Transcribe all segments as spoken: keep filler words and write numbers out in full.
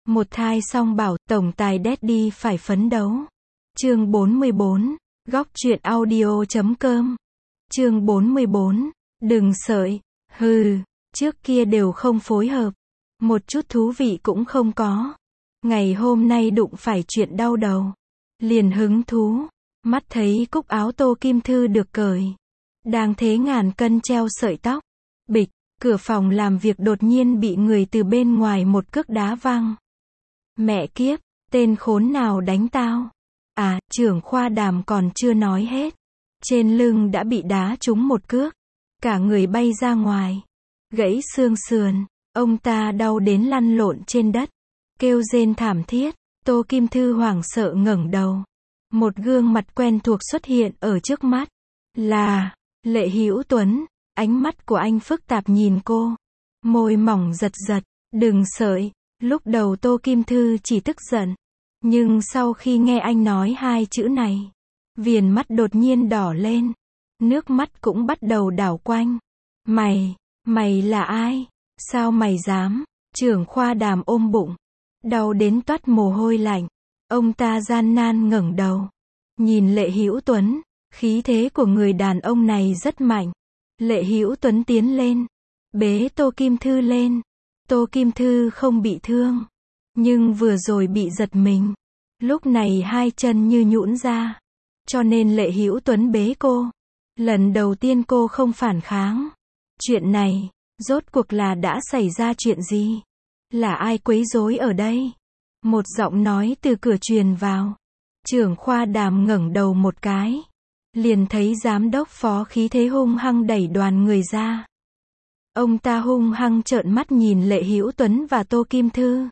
Một thai song bảo, tổng tài Daddy phải phấn đấu. Chương bốn mươi bốn, góc truyện audio chấm com. Chương bốn mươi bốn, đừng sợi, hừ, trước kia đều không phối hợp. Một chút thú vị cũng không có. Ngày hôm nay đụng phải chuyện đau đầu. Liền hứng thú, mắt thấy cúc áo Tô Kim Thư được cởi. Đang thế ngàn cân treo sợi tóc. Bịch, cửa phòng làm việc đột nhiên bị người từ bên ngoài một cước đá văng. Mẹ kiếp, tên khốn nào đánh tao? À, trưởng khoa Đàm còn chưa nói hết. Trên lưng đã bị đá trúng một cước. Cả người bay ra ngoài. Gãy xương sườn. Ông ta đau đến lăn lộn trên đất. Kêu rên thảm thiết. Tô Kim Thư hoảng sợ ngẩng đầu. Một gương mặt quen thuộc xuất hiện ở trước mắt. Là Lệ Hữu Tuấn. Ánh mắt của anh phức tạp nhìn cô. Môi mỏng giật giật. Đừng sợi. Lúc đầu Tô Kim Thư chỉ tức giận. Nhưng sau khi nghe anh nói hai chữ này, viền mắt đột nhiên đỏ lên. Nước mắt cũng bắt đầu đảo quanh. Mày, mày là ai? Sao mày dám? Trưởng khoa Đàm ôm bụng. Đau đến toát mồ hôi lạnh. Ông ta gian nan ngẩng đầu. Nhìn Lệ Hữu Tuấn. Khí thế của người đàn ông này rất mạnh. Lệ Hữu Tuấn tiến lên. Bế Tô Kim Thư lên. Tô Kim Thư không bị thương. Nhưng vừa rồi bị giật mình. Lúc này hai chân như nhũn ra. Cho nên Lệ Hữu Tuấn bế cô. Lần đầu tiên cô không phản kháng. Chuyện này, rốt cuộc là đã xảy ra chuyện gì? Là ai quấy rối ở đây? Một giọng nói từ cửa truyền vào. Trưởng khoa Đàm ngẩng đầu một cái. Liền thấy giám đốc Phó khí thế hung hăng đẩy đoàn người ra. Ông ta hung hăng trợn mắt nhìn Lệ Hữu Tuấn và Tô Kim Thư.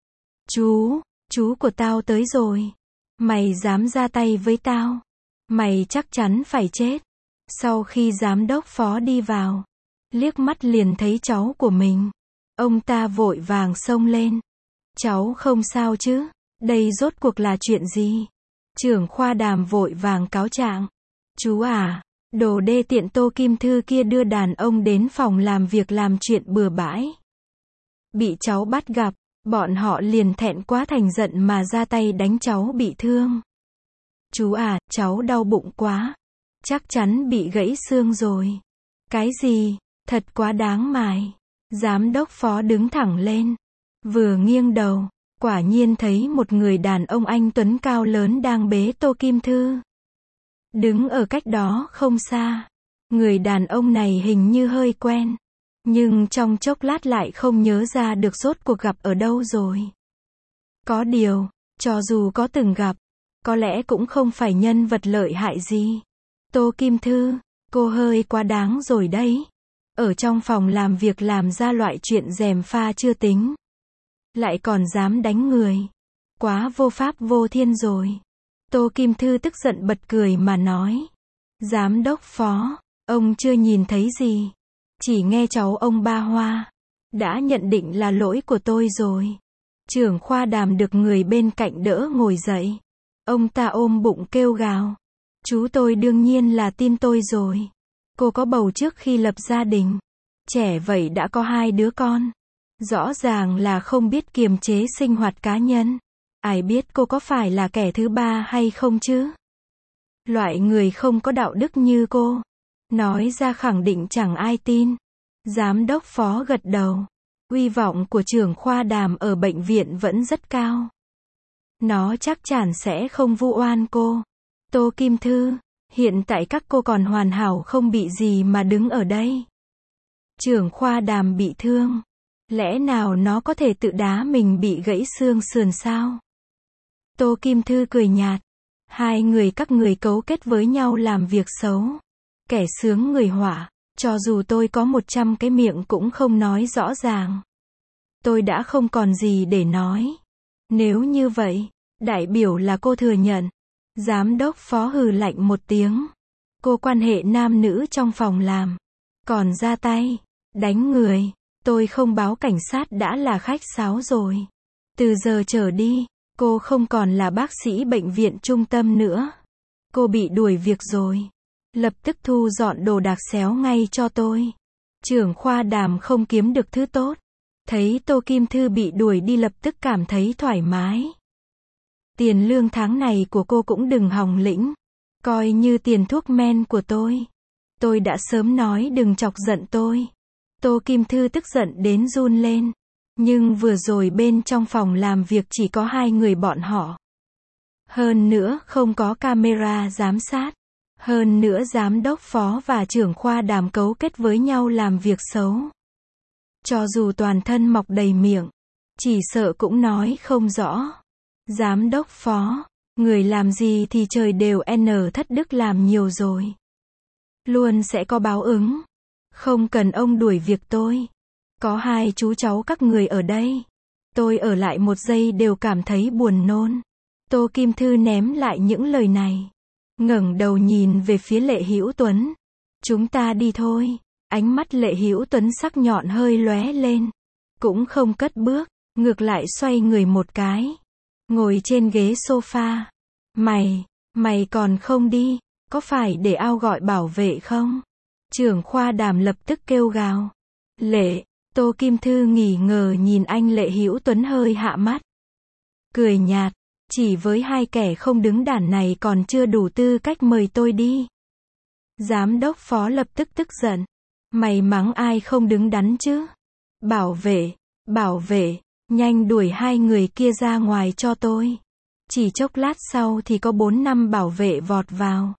Chú, chú của tao tới rồi. Mày dám ra tay với tao? Mày chắc chắn phải chết. Sau khi giám đốc Phó đi vào, liếc mắt liền thấy cháu của mình. Ông ta vội vàng xông lên. Cháu không sao chứ? Đây rốt cuộc là chuyện gì? Trưởng khoa Đàm vội vàng cáo trạng. Chú à, đồ đê tiện Tô Kim Thư kia đưa đàn ông đến phòng làm việc làm chuyện bừa bãi. Bị cháu bắt gặp, bọn họ liền thẹn quá thành giận mà ra tay đánh cháu bị thương. Chú à, cháu đau bụng quá. Chắc chắn bị gãy xương rồi. Cái gì? Thật quá đáng mài. Giám đốc Phó đứng thẳng lên. Vừa nghiêng đầu, quả nhiên thấy một người đàn ông anh tuấn cao lớn đang bế Tô Kim Thư. Đứng ở cách đó không xa. Người đàn ông này hình như hơi quen. Nhưng trong chốc lát lại không nhớ ra được rốt cuộc gặp ở đâu rồi. Có điều, cho dù có từng gặp, có lẽ cũng không phải nhân vật lợi hại gì. Tô Kim Thư, cô hơi quá đáng rồi đấy. Ở trong phòng làm việc làm ra loại chuyện gièm pha chưa tính. Lại còn dám đánh người. Quá vô pháp vô thiên rồi. Tô Kim Thư tức giận bật cười mà nói. Giám đốc Phó, ông chưa nhìn thấy gì. Chỉ nghe cháu ông ba hoa. Đã nhận định là lỗi của tôi rồi. Trưởng khoa Đàm được người bên cạnh đỡ ngồi dậy. Ông ta ôm bụng kêu gào. Chú tôi đương nhiên là tin tôi rồi. Cô có bầu trước khi lập gia đình. Trẻ vậy đã có hai đứa con. Rõ ràng là không biết kiềm chế sinh hoạt cá nhân. Ai biết cô có phải là kẻ thứ ba hay không chứ? Loại người không có đạo đức như cô. Nói ra khẳng định chẳng ai tin. Giám đốc Phó gật đầu. Uy vọng của trưởng khoa Đàm ở bệnh viện vẫn rất cao. Nó chắc chắn sẽ không vu oan cô. Tô Kim Thư, hiện tại các cô còn hoàn hảo không bị gì mà đứng ở đây. Trưởng khoa Đàm bị thương. Lẽ nào nó có thể tự đá mình bị gãy xương sườn sao? Tô Kim Thư cười nhạt. Hai người các người cấu kết với nhau làm việc xấu. Kẻ sướng người họa. Cho dù tôi có một trăm cái miệng cũng không nói rõ ràng. Tôi đã không còn gì để nói. Nếu như vậy, đại biểu là cô thừa nhận. Giám đốc Phó hừ lạnh một tiếng. Cô quan hệ nam nữ trong phòng làm. Còn ra tay, đánh người. Tôi không báo cảnh sát đã là khách sáo rồi. Từ giờ trở đi, cô không còn là bác sĩ bệnh viện trung tâm nữa. Cô bị đuổi việc rồi. Lập tức thu dọn đồ đạc xéo ngay cho tôi. Trưởng khoa Đàm không kiếm được thứ tốt. Thấy Tô Kim Thư bị đuổi đi lập tức cảm thấy thoải mái. Tiền lương tháng này của cô cũng đừng hòng lĩnh. Coi như tiền thuốc men của tôi. Tôi đã sớm nói đừng chọc giận tôi. Tô Kim Thư tức giận đến run lên. Nhưng vừa rồi bên trong phòng làm việc chỉ có hai người bọn họ. Hơn nữa không có camera giám sát. Hơn nữa giám đốc phó và trưởng khoa Đàm cấu kết với nhau làm việc xấu. Cho dù toàn thân mọc đầy miệng, chỉ sợ cũng nói không rõ. Giám đốc phó, người làm gì thì trời đều n thất đức làm nhiều rồi. Luôn sẽ có báo ứng. Không cần ông đuổi việc tôi. Có hai chú cháu các người ở đây. Tôi ở lại một giây đều cảm thấy buồn nôn. Tô Kim Thư ném lại những lời này. Ngẩng đầu nhìn về phía Lệ Hữu Tuấn. Chúng ta đi thôi. Ánh mắt Lệ Hữu Tuấn sắc nhọn hơi lóe lên. Cũng không cất bước, ngược lại xoay người một cái. Ngồi trên ghế sofa. Mày, mày còn không đi, có phải để ao gọi bảo vệ không? Trưởng khoa Đàm lập tức kêu gào. Lệ, Tô Kim Thư nghỉ ngờ nhìn anh Lệ Hữu Tuấn hơi hạ mắt. Cười nhạt, chỉ với hai kẻ không đứng đản này còn chưa đủ tư cách mời tôi đi. Giám đốc phó lập tức tức giận. Mày mắng ai không đứng đắn chứ? Bảo vệ, bảo vệ, nhanh đuổi hai người kia ra ngoài cho tôi. Chỉ chốc lát sau thì có bốn năm bảo vệ vọt vào.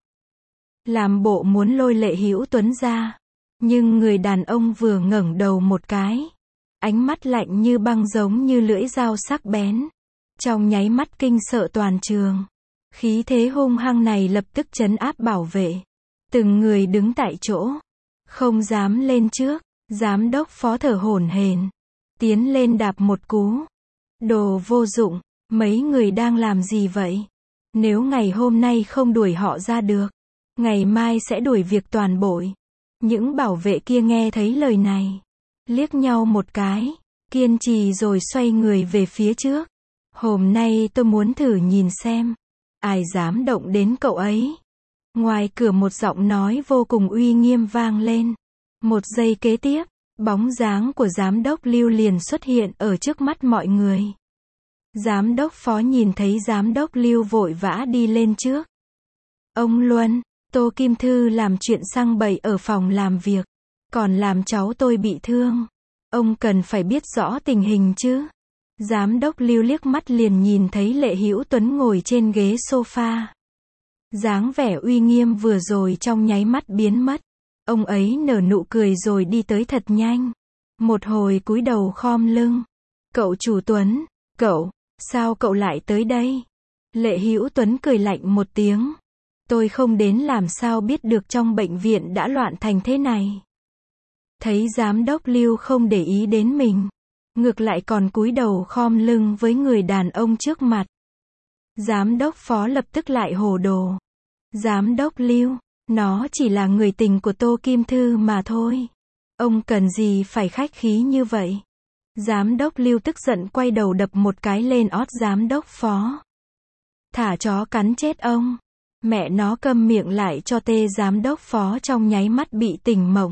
Làm bộ muốn lôi Lệ Hữu Tuấn ra. Nhưng người đàn ông vừa ngẩng đầu một cái. Ánh mắt lạnh như băng giống như lưỡi dao sắc bén. Trong nháy mắt kinh sợ toàn trường. Khí thế hung hăng này lập tức trấn áp bảo vệ. Từng người đứng tại chỗ. Không dám lên trước. Giám đốc phó thở hổn hển. Tiến lên đạp một cú. Đồ vô dụng. Mấy người đang làm gì vậy? Nếu ngày hôm nay không đuổi họ ra được, ngày mai sẽ đuổi việc toàn bội. Những bảo vệ kia nghe thấy lời này. Liếc nhau một cái. Kiên trì rồi xoay người về phía trước. Hôm nay tôi muốn thử nhìn xem. Ai dám động đến cậu ấy. Ngoài cửa một giọng nói vô cùng uy nghiêm vang lên. Một giây kế tiếp, bóng dáng của giám đốc Lưu liền xuất hiện ở trước mắt mọi người. Giám đốc phó nhìn thấy giám đốc Lưu vội vã đi lên trước. Ông Luân, Tô Kim Thư làm chuyện sang bậy ở phòng làm việc. Còn làm cháu tôi bị thương. Ông cần phải biết rõ tình hình chứ. Giám đốc Lưu liếc mắt liền nhìn thấy Lệ Hữu Tuấn ngồi trên ghế sofa. Dáng vẻ uy nghiêm vừa rồi trong nháy mắt biến mất. Ông ấy nở nụ cười rồi đi tới thật nhanh. Một hồi cúi đầu khom lưng. Cậu chủ Tuấn, cậu, sao cậu lại tới đây? Lệ Hữu Tuấn cười lạnh một tiếng. Tôi không đến làm sao biết được trong bệnh viện đã loạn thành thế này. Thấy giám đốc Lưu không để ý đến mình. Ngược lại còn cúi đầu khom lưng với người đàn ông trước mặt. Giám đốc phó lập tức lại hồ đồ. Giám đốc Lưu, nó chỉ là người tình của Tô Kim Thư mà thôi. Ông cần gì phải khách khí như vậy? Giám đốc Lưu tức giận quay đầu đập một cái lên ót giám đốc phó. Thả chó cắn chết ông. Mẹ nó câm miệng lại cho tê. Giám đốc phó trong nháy mắt bị tỉnh mộng.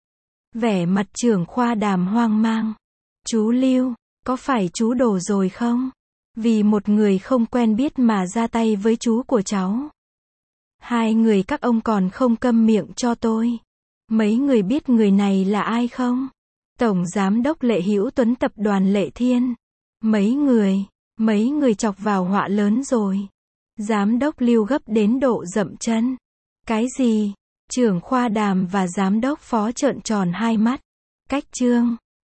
Vẻ mặt trưởng khoa Đàm hoang mang. Chú Lưu, có phải chú đổ rồi không? Vì một người không quen biết mà ra tay với chú của cháu. Hai người các ông còn không câm miệng cho tôi. Mấy người biết người này là ai không? Tổng giám đốc Lệ Hữu Tuấn tập đoàn Lệ Thiên. Mấy người, mấy người chọc vào họa lớn rồi. Giám đốc Lưu gấp đến độ dậm chân. Cái gì? Trưởng khoa Đàm và giám đốc phó trợn tròn hai mắt. Cách chương